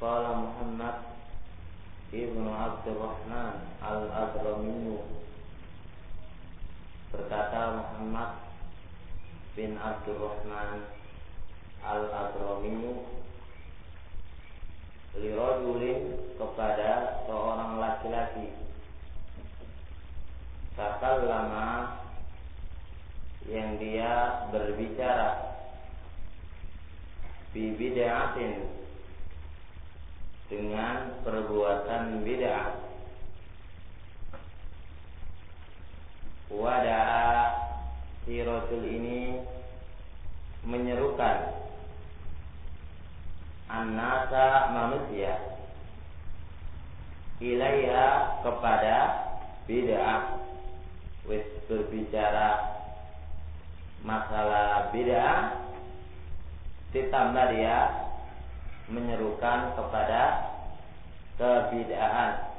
Qala Muhammad ibnu Abdurrahman al-Adrami, berkata Muhammad bin Abdurrahman al-Adrami, lirajulin, kepada seorang laki-laki, takallama, yang dia berbicara, bi bid'atin, dengan perbuatan bid'ah, wada'a, si Rasul ini menyerukan an-nasa, manusia, ilaiha, kepada bid'ah. Wis berbicara masalah bid'ah, ditambah dia menyerukan kepada kebid'ahan.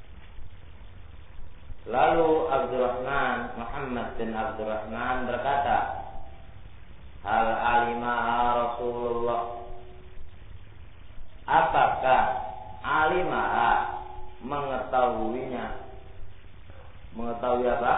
Lalu Abdurrahman, Muhammad bin Abdurrahman berkata, hal alimaha Rasulullah, apakah alimaha, mengetahuinya, mengetahui apa?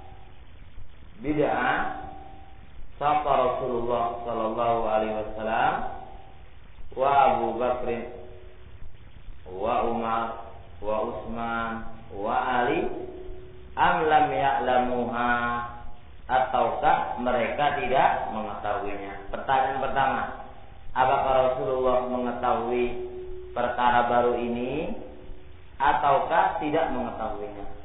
Bid'ah. Sapa Rasulullah sallallahu alaihi wasallam wa Abu Bakr wa Umar wa Utsman wa Ali, am lam ya'lamuha, ataukah mereka tidak mengetahuinya? Pertanyaan pertama, apakah Rasulullah mengetahui perkara baru ini ataukah tidak mengetahuinya?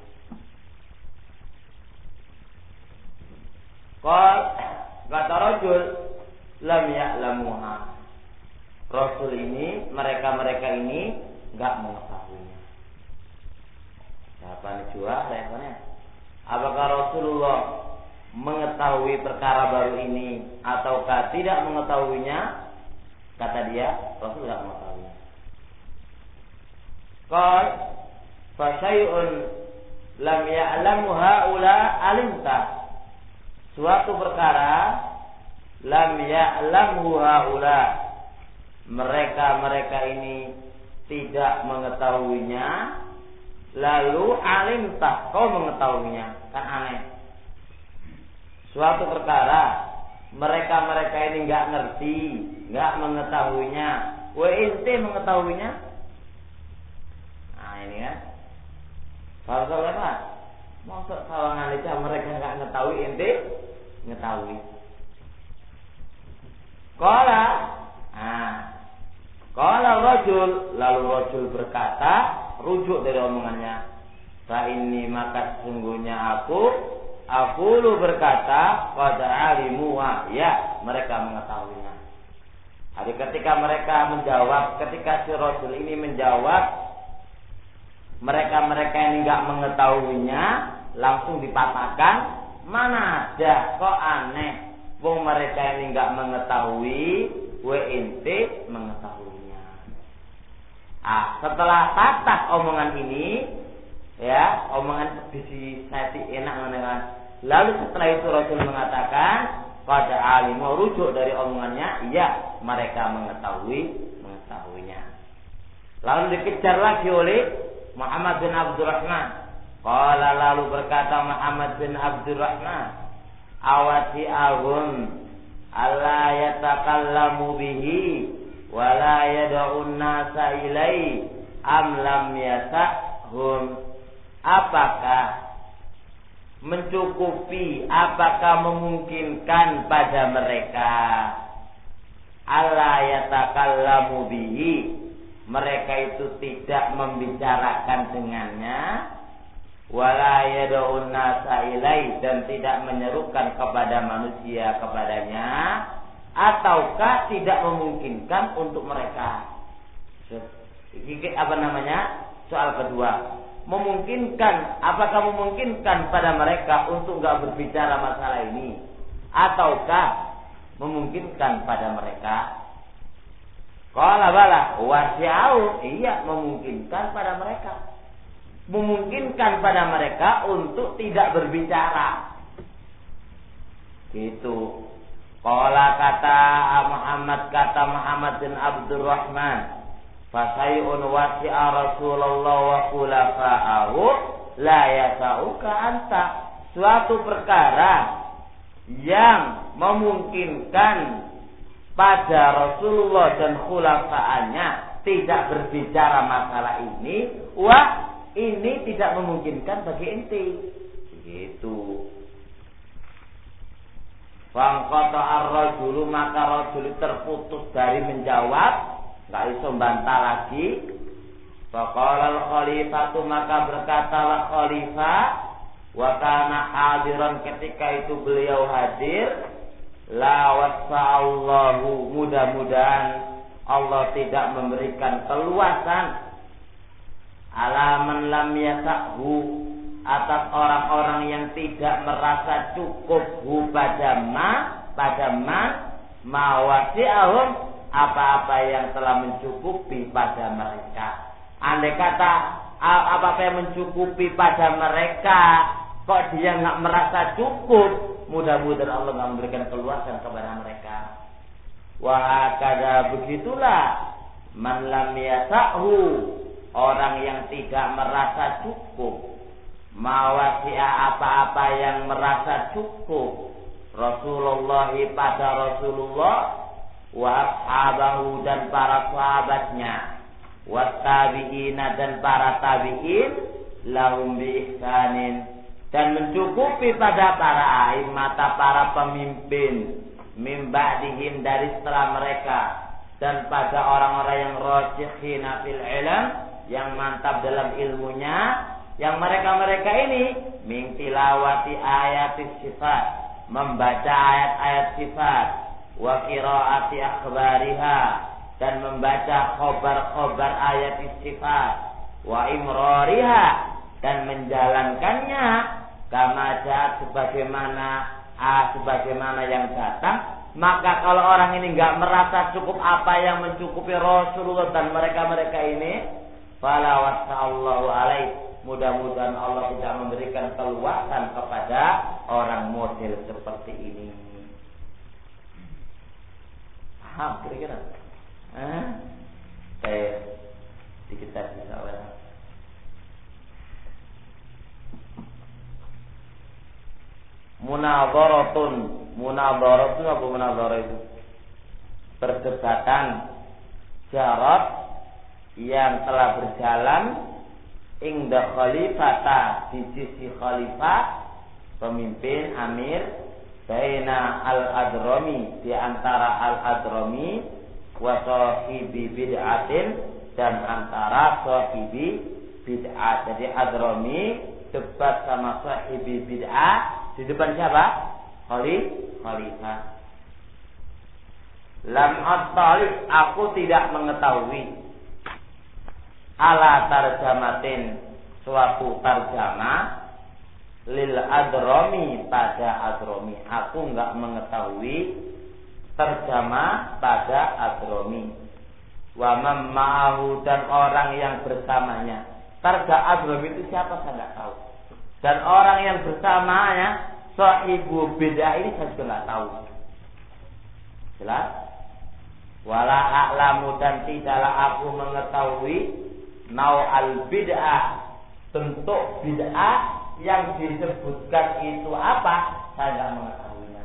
Kata Rasul, lam ya'lamuha, Rasul ini, mereka ini enggak mengetahuinya. Siapa curah levelnya? Apakah Rasulullah mengetahui perkara baru ini ataukah tidak mengetahuinya? Kata dia, Rasul enggak mengetahuinya. Qal fa syai'un lam ya'lamu haula alimta, suatu perkara lam ya'lamu haula, mereka ini tidak mengetahuinya, lalu alimtah, kau mengetahuinya. Kan aneh. Suatu perkara mereka ini enggak ngerti, enggak mengetahuinya, ente mengetahuinya. Nah ini kan kalau apa? Maksud kawangan itu mereka enggak mengetahui, ente mengetahui. Qala rajul, lalu Rasul berkata, rujuk dari omongannya, fa inni, maka sesungguhnya aku lu berkata, qad alimu, ya mereka mengetahuinya. Jadi ketika mereka menjawab, ketika si Rasul ini menjawab, mereka ini enggak mengetahuinya, langsung dipatahkan, mana ada, kok aneh, wong mereka ini enggak mengetahui, ente mengetahuinya. Setelah patah omongan ini, ya, omongan bisi sati enak mendengar. Lalu setelah itu Rasul mengatakan, pada alim, mau rujuk dari omongannya, iya mereka mengetahuinya. Lalu dikejar lagi oleh Muhammad bin Abdurrahman. Qala, lalu berkata Muhammad bin Abdurrahman, awati ahun alla yatakallamu bihi wa la yad'un nasa ilai, am lam yasahum, apakah mencukupi, apakah memungkinkan pada mereka alla yatakallamu bihi, mereka itu tidak membicarakan dengannya, wala yad'un nasa ilai, dan tidak menyerukan kepada manusia kepadanya, ataukah tidak memungkinkan untuk mereka. Soal kedua, memungkinkan, apakah memungkinkan pada mereka untuk enggak berbicara masalah ini, ataukah memungkinkan pada mereka? Qala bala wasi'au, iya memungkinkan pada mereka. Memungkinkan pada mereka untuk tidak berbicara. Gitu. Qala, kata Muhammad bin Abdurrahman, Fasayun wasi'a Rasulullah wa khulafa'ahu la yasa'uka anta. Suatu perkara yang memungkinkan pada Rasulullah dan khulafa'annya tidak berbicara masalah ini, wah ini tidak memungkinkan bagi ente. Begitu. Fangqata ar-rajulu, maka rajul terputus dari menjawab, nggak bisa bantah lagi. Faqala al-khalifatu, maka berkatalah khalifah, wa kana hadiran, ketika itu beliau hadir, la wasa'allahu, mudah-mudahan Allah tidak memberikan keluasan alaman lam yasahu, atas orang-orang yang tidak merasa cukup pada wasi'ahum, apa-apa yang telah mencukupi pada mereka. Andai kata apa-apa yang mencukupi pada mereka kok dia nggak merasa cukup, mudah-mudahan Allah nggak memberikan keluasan kepada mereka. Wah, kada begitulah man lam yasahu, orang yang tidak merasa cukup mawasi'a, apa-apa yang merasa cukup Rasulullah pada Rasulullah, wa ashabahu, dan para sahabatnya, wa tabi'ina, dan para tabi'in, lahum bi ihsanin, dan mencukupi pada para a'immata, para pemimpin, min ba'dihim, dari setelah mereka, dan pada orang-orang yang rasikhina fil ilm, yang mantap dalam ilmunya, yang mereka-mereka ini min tilawati ayatis sifat, membaca ayat-ayat sifat, wa qiraati akhbariha, dan membaca khobar-khobar ayat sifat, wa imrariha, dan menjalankannya kama ja'at, sebagaimana yang datang. Maka kalau orang ini enggak merasa cukup apa yang mencukupi Rasulullah dan mereka-mereka ini, fala wasa'allahu alaih, mudah-mudahan Allah tidak memberikan keluasan kepada orang model seperti ini. Paham kira-kira? Dikit bisa orang. Munadharatun apa munadharah itu? Perdebatan jarat yang telah berjalan ingda khalifata, di sisi khalifah, pemimpin, amir, baina al-adrami, di antara al-adrami, wa sahibi bid'atin, dan antara sahibi bid'ah. Jadi adrami debat sama sahibi bid'ah, di depan siapa? Khalifah. Lam at-talib, aku tidak mengetahui ala tarjamatin, suatu tarjamah, lil adrami, pada adrami. Aku enggak mengetahui terjemah pada adrami. Wa man ma'ahu, dan orang yang bersamanya. Targa adrami itu siapa saya enggak tahu. Dan orang yang bersamanya sahibu bid'ah ini saya juga enggak tahu. Jelas? Wala a'lamu, dan tidaklah aku mengetahui nau'al bid'ah, bentuk bid'ah yang disebutkan itu apa, saya tidak mengetahuinya.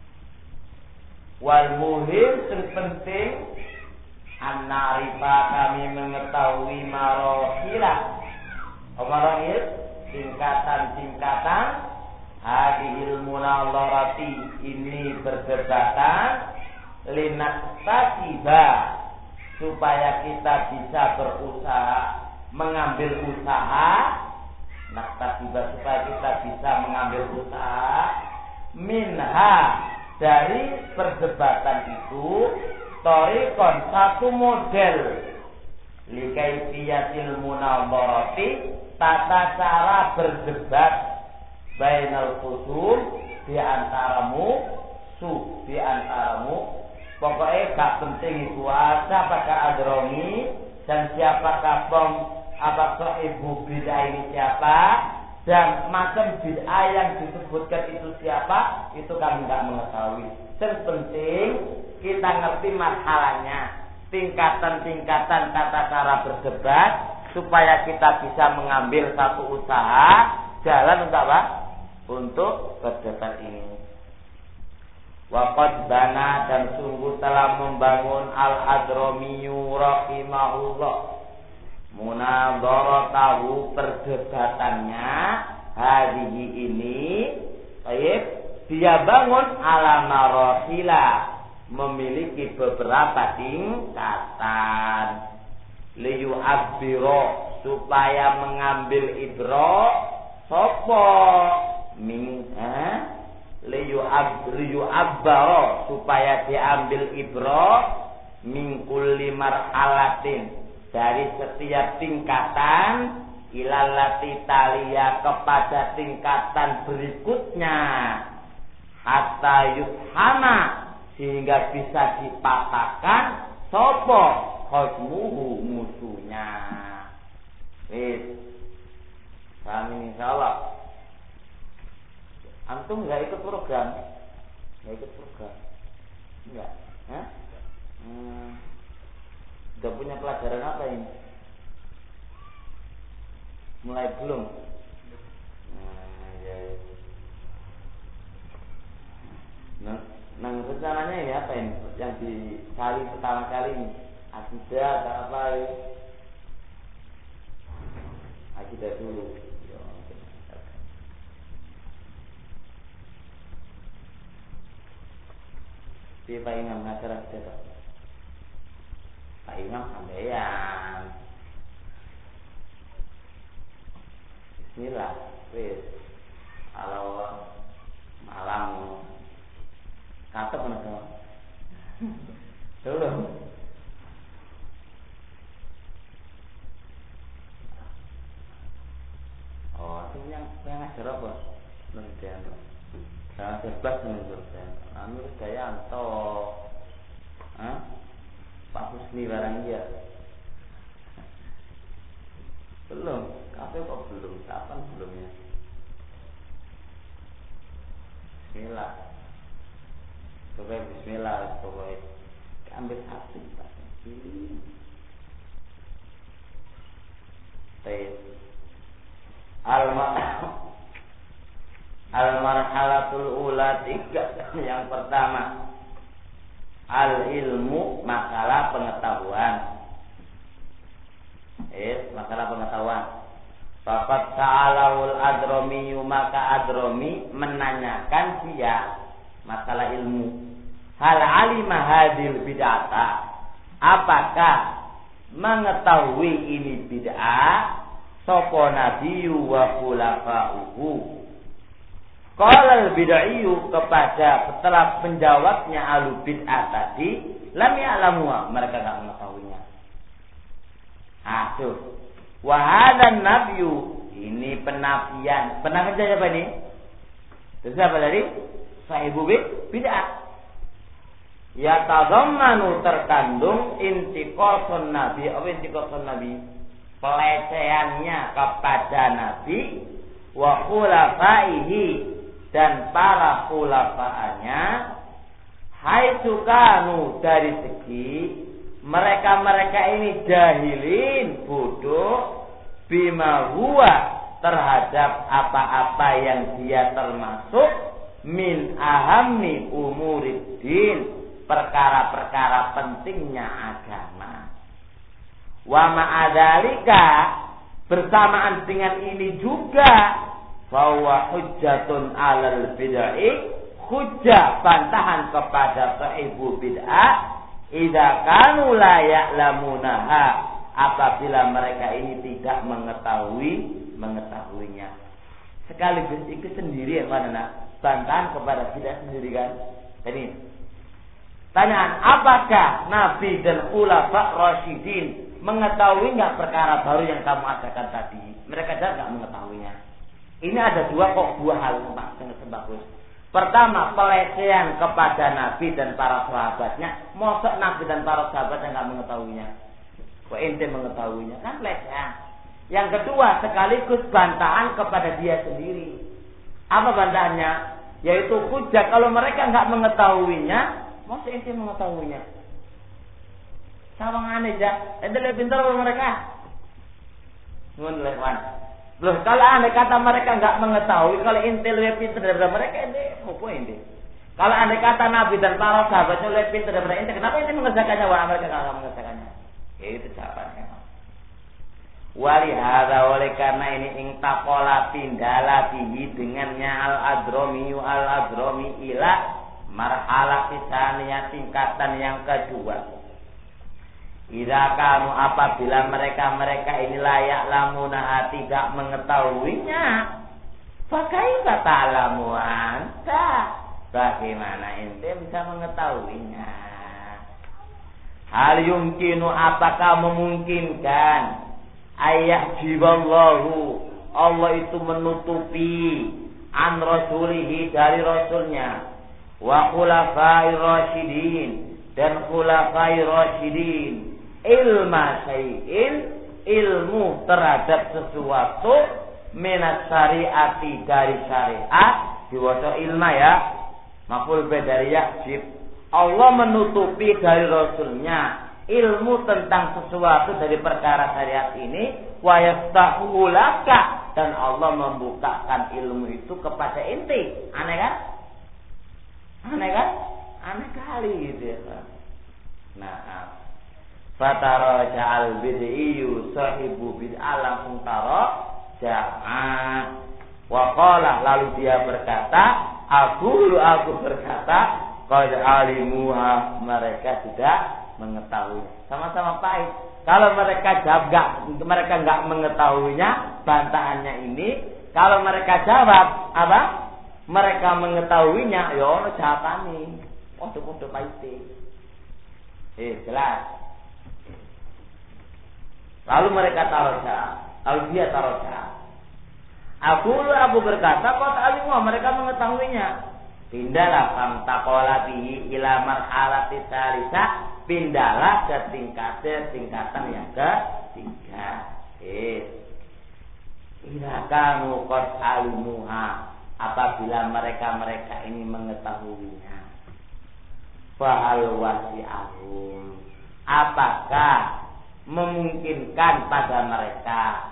Wal muhim, terpenting, an-na'rifa, kami mengetahui marohilah, marohil, tingkatan-tingkatan, hadihil munadharati, ini perdebatan, linastatiba, supaya kita bisa berusaha, mengambil usaha, naktabiba, supaya kita bisa mengambil usaha, minha, dari perdebatan itu, thariqan, satu model, likaifiyatil munadharati, tata cara berdebat, bainal khusum, di antaramu, pokoknya gak penting itu ada pada adrami, dan siapakah ibu bid'ah ini siapa, dan macam bid'ah yang disebutkan itu siapa, itu kami gak mengetahui. Yang penting kita ngerti masalahnya, tingkatan-tingkatan tata cara berdebat supaya kita bisa mengambil satu usaha jalan untuk apa? Untuk berdebat ini. Waqad bana dan sungguh telah membangun Al-Hadramiyu rahimahullah munadharatahu perdebatannya hadhihi ini baik dia bangun ala marahila memiliki beberapa tingkatan liyu abbiro supaya mengambil ibro sopo min liyu abbaro supaya diambil ibro min kulli marhalatin dari setiap tingkatan ilalati talia kepada tingkatan berikutnya hatta yuhama sehingga bisa dipatahkan sopo khosmuhu musuhnya. Kami insyaallah antum nggak ikut program, enggak? Udah punya pelajaran apa ini? Mulai belum? Nah, rencananya ini apa ini? Yang dicari pertama kali ini akidah atau apa? Akidah dulu. Di Pak Imam ngajar akidah Pak. Pak Imam sampeyan. Bismillah, wis. Kalau malam kata mana tuh? Belum. Oh, itu yang ngajar apa? Penelitian. Jangan bebas menurutnya. Anu Dayanto, Pak Husni barang dia. Belum. Kafe kok belum? Kapan belumnya? Bismillah. Pokoknya Bismillah. Pokoknya ambil satu. Al-marhalatul ula 3 yang pertama al-ilmu masalah pengetahuan. Masalah pengetahuan. Faqad sa'alahul Hadrami maka Hadrami menanyakan dia masalah ilmu. Hal alima hadil bid'ata apakah mengetahui ini bid'ah sapa nabiyyu wa khulafa'uhu. Qala al-bid'iyyu kepada setelah menjawabnya ahlu bid'ah tadi lam ya'lamu mereka enggak mengetahuinya. Tuh. Wa hadan nabiyyu ini penafian. Penafian siapa ini? Itu siapa tadi? Sahibu bid'ah. Ya tadammanu terkandung intiqasun nabi pelecehannya kepada nabi wa khulafaihi dan para khulafaannya haitsu kanu dari segi mereka ini jahilin bodoh bima huwa terhadap apa-apa yang dia termasuk min ahammi umuriddin perkara-perkara pentingnya agama. Wa ma'adzalika bersamaan dengan ini juga bahwa hujjatun 'alal bid'ah hujjah bantahan kepada sahibu bid'ah idza kanu la ya'lamunaha apabila mereka ini tidak mengetahuinya. Sekaligus itu sendiri mana bantahan kepada bid'ah sendiri kan. Jadi tanyaan, apakah Nabi dan Khulafa Rasyidin mengetahui nggak perkara baru yang kamu adakan tadi? Mereka juga nggak mengetahuinya. Ini ada dua hal yang bagus. Pertama, pelecehan kepada Nabi dan para sahabatnya. Mosok Nabi dan para sahabatnya nggak mengetahuinya. Kok ente mengetahuinya? Kan pelecehan. Yang kedua, sekaligus bantahan kepada dia sendiri. Apa bantahannya? Yaitu hujah kalau mereka nggak mengetahuinya. Masa ente mengetahuinya? Sawangane aja, ente lebih pintar dari mereka. Nun lewan. Loh, kalau andai kata mereka enggak mengetahui kalau ente lebih pintar daripada mereka, ente apa ente? Kalau andai kata Nabi dan para sahabatnya lebih pintar daripada ente, kenapa ente mengerjakannya wah mereka enggak mengerjakannya? Ya itu jawabannya. Wali hadza oleh karena ini ingtaqala pindala bihi dengannya al-adromi ila marhalah tisaniyah tingkatan yang kedua. Idza kanu apabila mereka ini layak lamuna tidak mengetahuinya, fakaifa ta'lamu anta? Bagaimana ente bisa mengetahuinya? Hal yumkinu apakah memungkinkan ayat jiballahu Allah itu menutupi an rasulihi dari rasulnya wa khulafai rasyidin dan khulafai rasyidin ilma syai'in ilmu terhadap sesuatu minat syariati dari syariat diwaca ilma ya maf'ul bi dari yajib Allah menutupi dari rasulnya ilmu tentang sesuatu dari perkara syariat ini wa yaftahu laka dan Allah membukakan ilmu itu kepada inti aneh kan aneh kali gitu ya nah fatara ja'al bid'iyu sahibu bid'ah langsung taro ja'a wa qala lalu dia berkata aku berkata qad alimuha mereka sudah mengetahui sama-sama pahit kalau mereka jawab mereka enggak mengetahuinya bantahannya ini kalau mereka jawab apa mereka mengetahuinya ya ono jawabane padha-padha pahit jelas. Lalu mereka taroja, lalu dia taroja. Aku berkata, kau ta'alimu, mereka mengetahuinya. Pindahlah famtaqala bihi ila marhalati salisa, pindahlah ke tingkatan yang ketiga. Idza kanu qad alimuha, apabila mereka ini mengetahuinya. Fa'al wasi'ahum, apakah memungkinkan pada mereka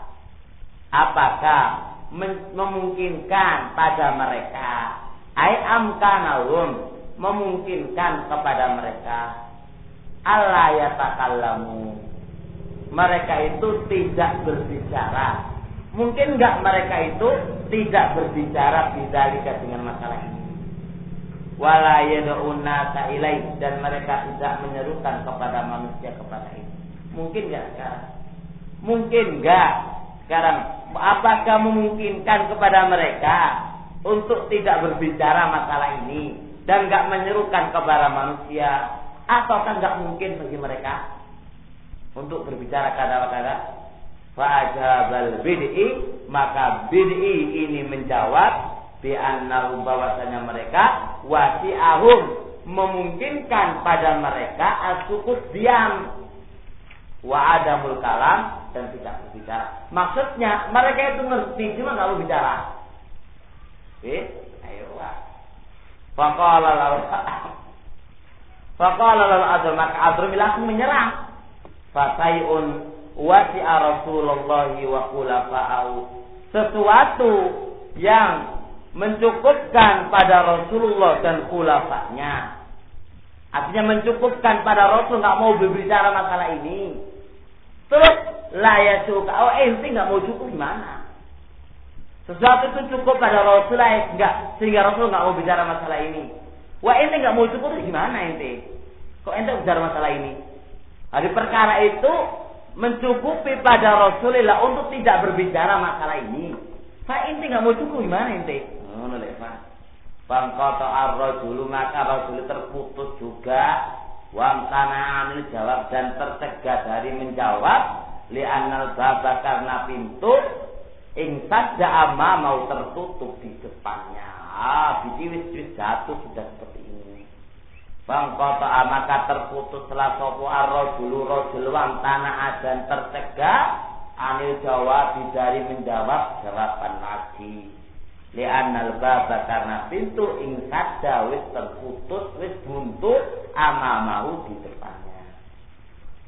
memungkinkan pada mereka ai amkanahum memungkinkan kepada mereka alla yatakallamu mereka itu tidak berbicara mungkin enggak mereka itu tidak berbicara bidzalika dengan masalah ini wala yad'una ilaihi dan mereka tidak menyerukan kepada manusia kepada ini mungkin enggak sekarang? Mungkin enggak sekarang? Apakah memungkinkan kepada mereka untuk tidak berbicara masalah ini dan enggak menyerukan kepada manusia? Ataukah enggak mungkin bagi mereka untuk berbicara kata-kata? Fa'ajabal bid'i maka bid'i ini menjawab bi annahu bahwasanya mereka wasi'ahum memungkinkan pada mereka as-sukut diam wa adamul kalam dan tidak berbicara. Maksudnya mereka itu ngerti cuma enggak mau bicara. Ayo lah. Faqala lalu azam maka azam langsung menyerang. Fasaiun wasi'a Rasulullah wa khulafa'u. Sesuatu yang mencukupkan pada Rasulullah dan khulafa'nya. Artinya mencukupkan pada Rasul enggak mau berbicara masalah ini. Terus la suka. Ente enggak mau cukup gimana? Sesuatu itu cukup pada Rasul enggak sehingga Rasul enggak mau bicara masalah ini. Wah ente enggak mau cukup gimana ente? Kok ente bicara masalah ini? Hari perkara itu mencukupi pada Rasulullah untuk tidak berbicara masalah ini. Pak ente enggak mau cukup gimana ente? Ngono lek Pak. Bangkota ar-rajulu maka Rasul terputus juga. Wamtana amil jawab dan tercegah dari menjawab li'annal baba karena pintu ingtad ja'ama mau tertutup di depannya biji jatuh sudah seperti ini bangkota maka terputus setelah sopo ar-rajulu rajul wamtana dan tercegah amil jawab dari menjawab jawaban lagi li'annal baba karena pintu ingsadda wis terputus wis buntu amamahu di depannya.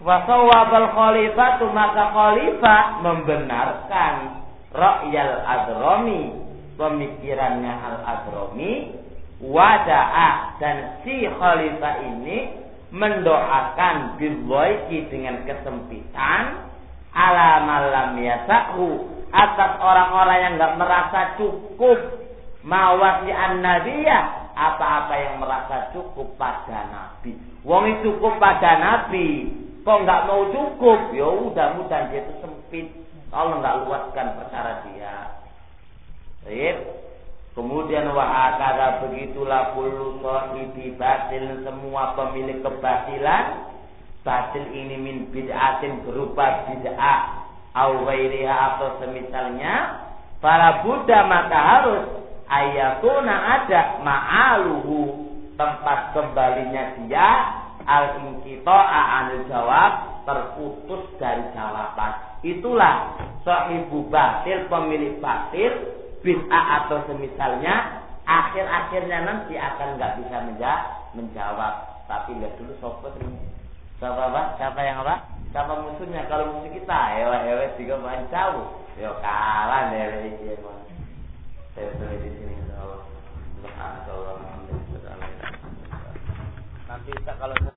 Wa sawwabal khalifatu, maka khalifah membenarkan ra'yal Adrami, pemikirannya Al-Adrami, wada'a, dan si khalifah ini mendoakan billahi, dengan kesempitan, ala malam yasahu, atas orang-orang yang enggak merasa cukup, mawasi'an nabiyah, apa-apa yang merasa cukup pada nabi. Wong cukup pada nabi, kok enggak mau cukup, ya udah mudah dia itu sempit. Allah enggak luaskan perkara dia. Baik. Kemudian wahakala, begitulah kullu sahibi batil, semua pemilik kebatilan. Batil ini min bid'atin, berupa bid'ah, au ghairiha, atau semisalnya. Para Buddha, maka harus ayatuna, ada ma'aluhu, tempat kembalinya dia, al-inqita'a anil jawab, terputus dari jawaban. Itulah sahibu batil, pemilik batil, bid'ah atau semisalnya, akhir-akhirnya nanti akan nggak bisa menjawab. Tapi lihat dulu siapa yang apa? Siapa musuhnya? Kalau musuh kita, ewe juga main jauh, yo kalah dari dia. Saya di sini, insyaallah. Nanti kalau